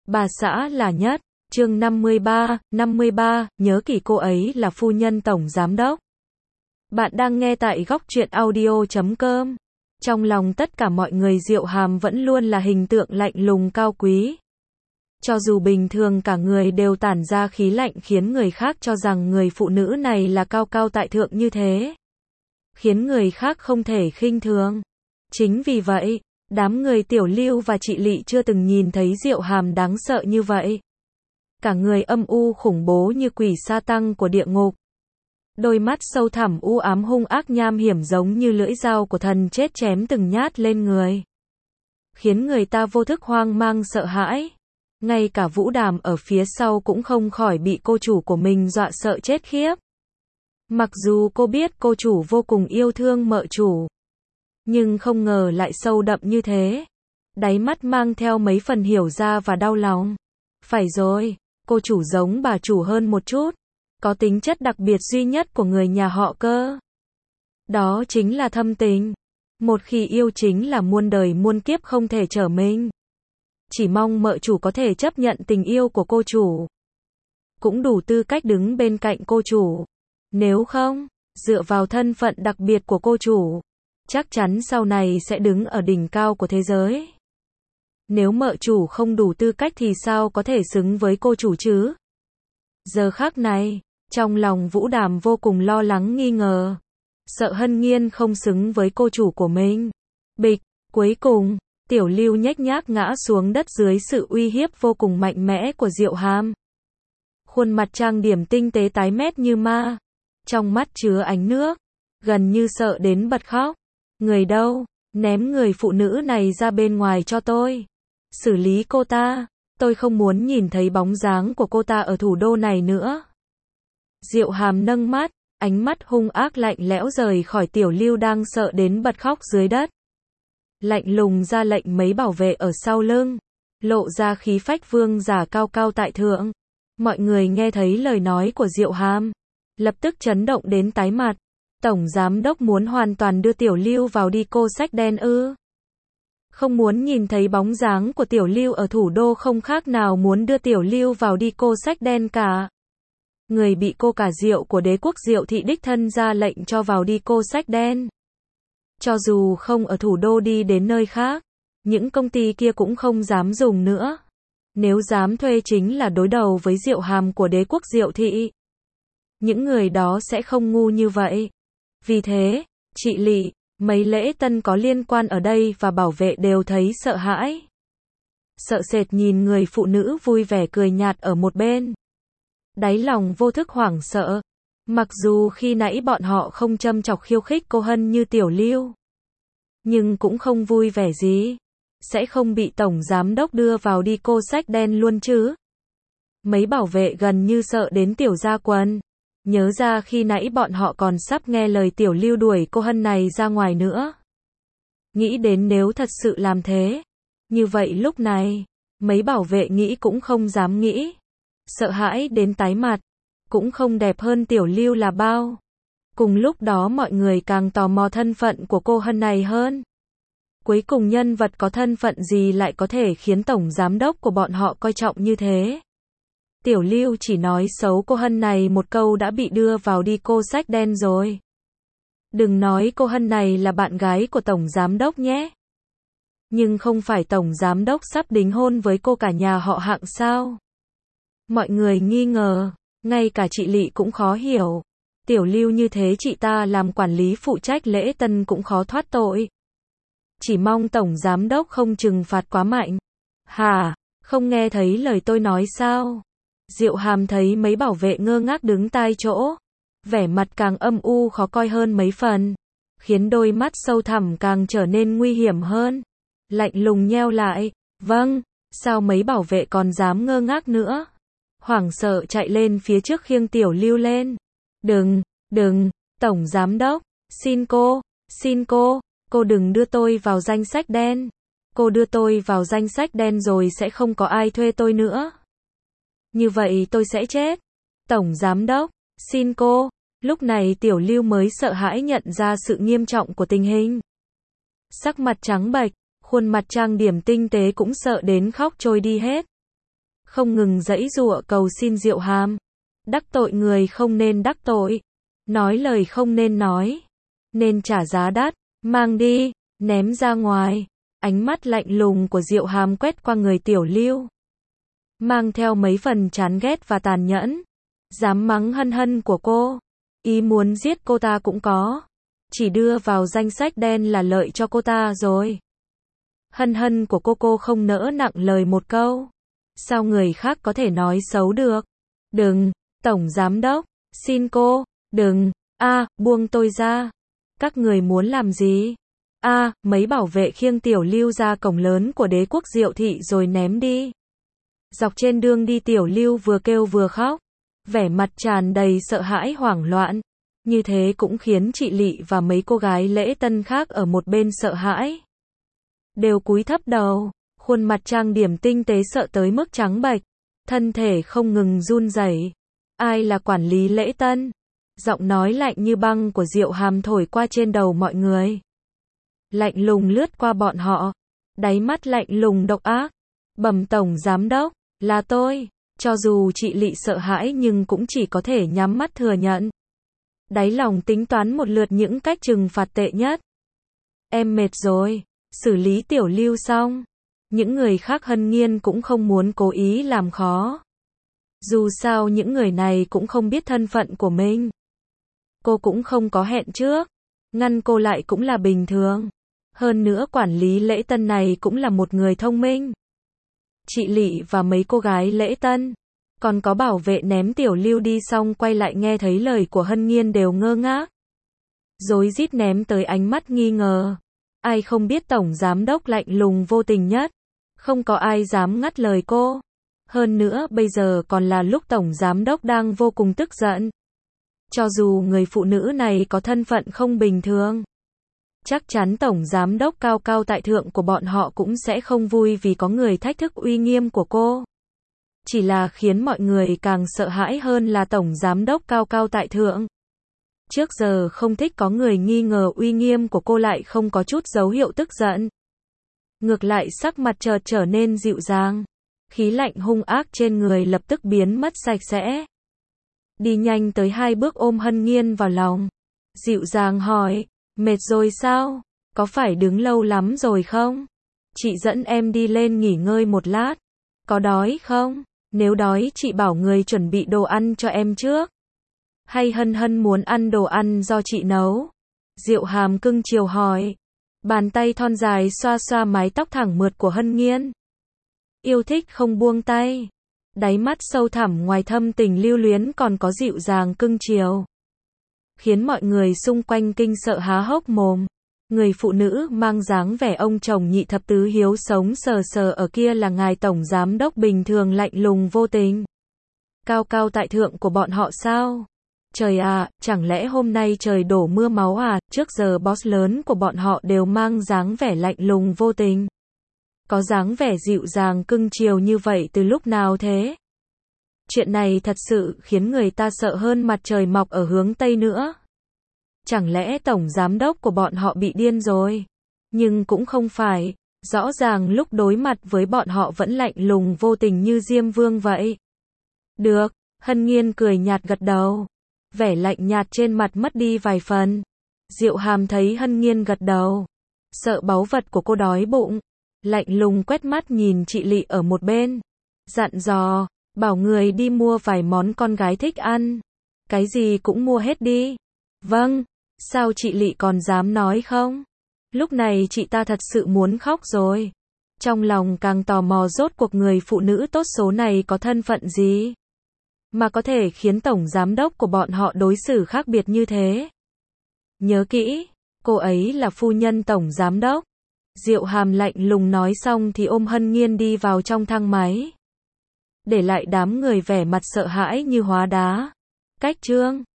Bà xã là nhất. Chương 53, nhớ kỹ cô ấy là phu nhân tổng giám đốc. Bạn đang nghe tại góc truyện audio.com. Trong lòng tất cả mọi người Diệu Hàm vẫn luôn là hình tượng lạnh lùng cao quý. Cho dù bình thường cả người đều tản ra khí lạnh khiến người khác cho rằng người phụ nữ này là cao cao tại thượng như thế. Khiến người khác không thể khinh thường. Chính vì vậy, đám người Tiểu Lưu và chị Lị chưa từng nhìn thấy Diệu Hàm đáng sợ như vậy. Cả người âm u khủng bố như quỷ sa tăng của địa ngục. Đôi mắt sâu thẳm u ám hung ác nham hiểm giống như lưỡi dao của thần chết chém từng nhát lên người. Khiến người ta vô thức hoang mang sợ hãi. Ngay cả Vũ Đàm ở phía sau cũng không khỏi bị cô chủ của mình dọa sợ chết khiếp. Mặc dù cô biết cô chủ vô cùng yêu thương mợ chủ, nhưng không ngờ lại sâu đậm như thế. Đáy mắt mang theo mấy phần hiểu ra và đau lòng. Phải rồi, cô chủ giống bà chủ hơn một chút. Có tính chất đặc biệt duy nhất của người nhà họ cơ. Đó chính là thâm tình. Một khi yêu chính là muôn đời muôn kiếp không thể trở mình. Chỉ mong mợ chủ có thể chấp nhận tình yêu của cô chủ. Cũng đủ tư cách đứng bên cạnh cô chủ. Nếu không, dựa vào thân phận đặc biệt của cô chủ, chắc chắn sau này sẽ đứng ở đỉnh cao của thế giới. Nếu mợ chủ không đủ tư cách thì sao có thể xứng với cô chủ chứ? Giờ khắc này, trong lòng Vũ Đàm vô cùng lo lắng nghi ngờ. Sợ Hân Nhiên không xứng với cô chủ của mình. Bịch, cuối cùng, Tiểu Lưu nhếch nhác ngã xuống đất dưới sự uy hiếp vô cùng mạnh mẽ của Diệu Hàm. Khuôn mặt trang điểm tinh tế tái mét như ma. Trong mắt chứa ánh nước. Gần như sợ đến bật khóc. Người đâu? Ném người phụ nữ này ra bên ngoài cho tôi. Xử lý cô ta. Tôi không muốn nhìn thấy bóng dáng của cô ta ở thủ đô này nữa. Diệu Hàm nâng mắt, ánh mắt hung ác lạnh lẽo rời khỏi Tiểu Lưu đang sợ đến bật khóc dưới đất. Lạnh lùng ra lệnh mấy bảo vệ ở sau lưng, lộ ra khí phách vương giả cao cao tại thượng. Mọi người nghe thấy lời nói của Diệu Hàm, lập tức chấn động đến tái mặt. Tổng giám đốc muốn hoàn toàn đưa Tiểu Lưu vào đi cô sách đen ư? Không muốn nhìn thấy bóng dáng của Tiểu Lưu ở thủ đô không khác nào muốn đưa Tiểu Lưu vào đi cô sách đen cả. Người bị cô cả Diệu của đế quốc Diệu thị đích thân ra lệnh cho vào đi cô sách đen. Cho dù không ở thủ đô đi đến nơi khác, những công ty kia cũng không dám dùng nữa. Nếu dám thuê chính là đối đầu với Diệu Hàm của đế quốc Diệu thị. Những người đó sẽ không ngu như vậy. Vì thế, chị Lị, mấy lễ tân có liên quan ở đây và bảo vệ đều thấy sợ hãi. Sợ sệt nhìn người phụ nữ vui vẻ cười nhạt ở một bên. Đáy lòng vô thức hoảng sợ. Mặc dù khi nãy bọn họ không châm chọc khiêu khích cô Hân như Tiểu Lưu, nhưng cũng không vui vẻ gì. Sẽ không bị tổng giám đốc đưa vào đi cô sách đen luôn chứ? Mấy bảo vệ gần như sợ đến tiểu ra quần. Nhớ ra khi nãy bọn họ còn sắp nghe lời Tiểu Lưu đuổi cô Hân này ra ngoài nữa. Nghĩ đến nếu thật sự làm thế, như vậy lúc này, mấy bảo vệ nghĩ cũng không dám nghĩ. Sợ hãi đến tái mặt, cũng không đẹp hơn Tiểu Lưu là bao. Cùng lúc đó mọi người càng tò mò thân phận của cô Hân này hơn. Cuối cùng nhân vật có thân phận gì lại có thể khiến tổng giám đốc của bọn họ coi trọng như thế? Tiểu Lưu chỉ nói xấu cô Hân này một câu đã bị đưa vào đi cô sách đen rồi. Đừng nói cô Hân này là bạn gái của tổng giám đốc nhé. Nhưng không phải tổng giám đốc sắp đính hôn với cô cả nhà họ Hạng sao? Mọi người nghi ngờ, ngay cả chị Lị cũng khó hiểu. Tiểu Lưu như thế chị ta làm quản lý phụ trách lễ tân cũng khó thoát tội. Chỉ mong tổng giám đốc không trừng phạt quá mạnh. Hả, không nghe thấy lời tôi nói sao? Diệu Hàm thấy mấy bảo vệ ngơ ngác đứng tai chỗ. Vẻ mặt càng âm u khó coi hơn mấy phần. Khiến đôi mắt sâu thẳm càng trở nên nguy hiểm hơn. Lạnh lùng nheo lại. Vâng, sao mấy bảo vệ còn dám ngơ ngác nữa? Hoảng sợ chạy lên phía trước khiêng Tiểu Lưu lên. Đừng, tổng giám đốc, xin cô đừng đưa tôi vào danh sách đen. Cô đưa tôi vào danh sách đen rồi sẽ không có ai thuê tôi nữa. Như vậy tôi sẽ chết. Tổng giám đốc, xin cô. Lúc này Tiểu Lưu mới sợ hãi nhận ra sự nghiêm trọng của tình hình. Sắc mặt trắng bệch, khuôn mặt trang điểm tinh tế cũng sợ đến khóc trôi đi hết. không ngừng giãy giụa cầu xin Diệu Hàm. Đắc tội người không nên đắc tội, nói lời không nên nói, nên trả giá đắt, mang đi, ném ra ngoài. Ánh mắt lạnh lùng của Diệu Hàm quét qua người Tiểu Lưu, mang theo mấy phần chán ghét và tàn nhẫn. Dám mắng Hân Hân của cô, ý muốn giết cô ta cũng có, chỉ đưa vào danh sách đen là lợi cho cô ta rồi. Hân Hân của cô không nỡ nặng lời một câu, sao người khác có thể nói xấu được. Đừng, Tổng Giám Đốc, xin cô, đừng, buông tôi ra. Các người muốn làm gì? Mấy bảo vệ khiêng Tiểu Lưu ra cổng lớn của đế quốc Diệu thị rồi ném đi. Dọc trên đường đi Tiểu Lưu vừa kêu vừa khóc, vẻ mặt tràn đầy sợ hãi hoảng loạn. Như thế cũng khiến chị Lị và mấy cô gái lễ tân khác ở một bên sợ hãi, đều cúi thấp đầu, khuôn mặt trang điểm tinh tế sợ tới mức trắng bệch, thân thể không ngừng run rẩy. Ai là quản lý lễ tân? Giọng nói lạnh như băng của Diệu Hàm thổi qua trên đầu mọi người, lạnh lùng lướt qua bọn họ, đáy mắt lạnh lùng độc ác. Bẩm Tổng Giám Đốc, là tôi. Cho dù chị Lị sợ hãi nhưng cũng chỉ có thể nhắm mắt thừa nhận, đáy lòng tính toán một lượt những cách trừng phạt tệ nhất. Em mệt rồi, xử lý Tiểu Lưu xong. Những người khác Hân Nhiên cũng không muốn cố ý làm khó. Dù sao những người này cũng không biết thân phận của mình. Cô cũng không có hẹn trước, ngăn cô lại cũng là bình thường. Hơn nữa quản lý lễ tân này cũng là một người thông minh. Chị Lị và mấy cô gái lễ tân, còn có bảo vệ ném Tiểu Lưu đi xong quay lại nghe thấy lời của Hân Nhiên đều ngơ ngác, rối rít ném tới ánh mắt nghi ngờ. Ai không biết Tổng Giám Đốc lạnh lùng vô tình nhất, không có ai dám ngắt lời cô. Hơn nữa bây giờ còn là lúc Tổng Giám Đốc đang vô cùng tức giận. Cho dù người phụ nữ này có thân phận không bình thường, chắc chắn Tổng Giám Đốc cao cao tại thượng của bọn họ cũng sẽ không vui vì có người thách thức uy nghiêm của cô. Chỉ là khiến mọi người càng sợ hãi hơn là Tổng Giám Đốc cao cao tại thượng trước giờ không thích có người nghi ngờ uy nghiêm của cô lại không có chút dấu hiệu tức giận. Ngược lại sắc mặt chợt trở nên dịu dàng, khí lạnh hung ác trên người lập tức biến mất sạch sẽ. Đi nhanh tới 2 bước ôm Hân Nhiên vào lòng, dịu dàng hỏi, mệt rồi sao? Có phải đứng lâu lắm rồi không? Chị dẫn em đi lên nghỉ ngơi một lát. Có đói không? Nếu đói chị bảo người chuẩn bị đồ ăn cho em trước. Hay Hân Hân muốn ăn đồ ăn do chị nấu? Diệu Hàm cưng chiều hỏi. Bàn tay thon dài xoa xoa mái tóc thẳng mượt của Hân Nhiên. Yêu thích không buông tay. Đáy mắt sâu thẳm ngoài thâm tình lưu luyến còn có dịu dàng cưng chiều, khiến mọi người xung quanh kinh sợ há hốc mồm. Người phụ nữ mang dáng vẻ ông chồng nhị thập tứ hiếu sống sờ sờ ở kia là ngài Tổng Giám Đốc bình thường lạnh lùng vô tình, cao cao tại thượng của bọn họ sao? Trời à, chẳng lẽ hôm nay trời đổ mưa máu à? Trước giờ boss lớn của bọn họ đều mang dáng vẻ lạnh lùng vô tình, có dáng vẻ dịu dàng cưng chiều như vậy từ lúc nào thế? Chuyện này thật sự khiến người ta sợ hơn mặt trời mọc ở hướng Tây nữa. Chẳng lẽ Tổng Giám Đốc của bọn họ bị điên rồi? Nhưng cũng không phải, rõ ràng lúc đối mặt với bọn họ vẫn lạnh lùng vô tình như Diêm Vương vậy. Được, Hân Nhiên cười nhạt gật đầu, vẻ lạnh nhạt trên mặt mất đi vài phần. Diệu Hàm thấy Hân Nhiên gật đầu, sợ báu vật của cô đói bụng, lạnh lùng quét mắt nhìn chị Lị ở một bên, dặn dò, bảo người đi mua vài món con gái thích ăn, cái gì cũng mua hết đi. Vâng. Sao chị Lị còn dám nói không? Lúc này chị ta thật sự muốn khóc rồi. Trong lòng càng tò mò rốt cuộc người phụ nữ tốt số này có thân phận gì, mà có thể khiến Tổng Giám Đốc của bọn họ đối xử khác biệt như thế. Nhớ kỹ, cô ấy là phu nhân Tổng Giám Đốc. Diệu Hàm lạnh lùng nói xong thì ôm Hân Nhiên đi vào trong thang máy, để lại đám người vẻ mặt sợ hãi như hóa đá. Cách chương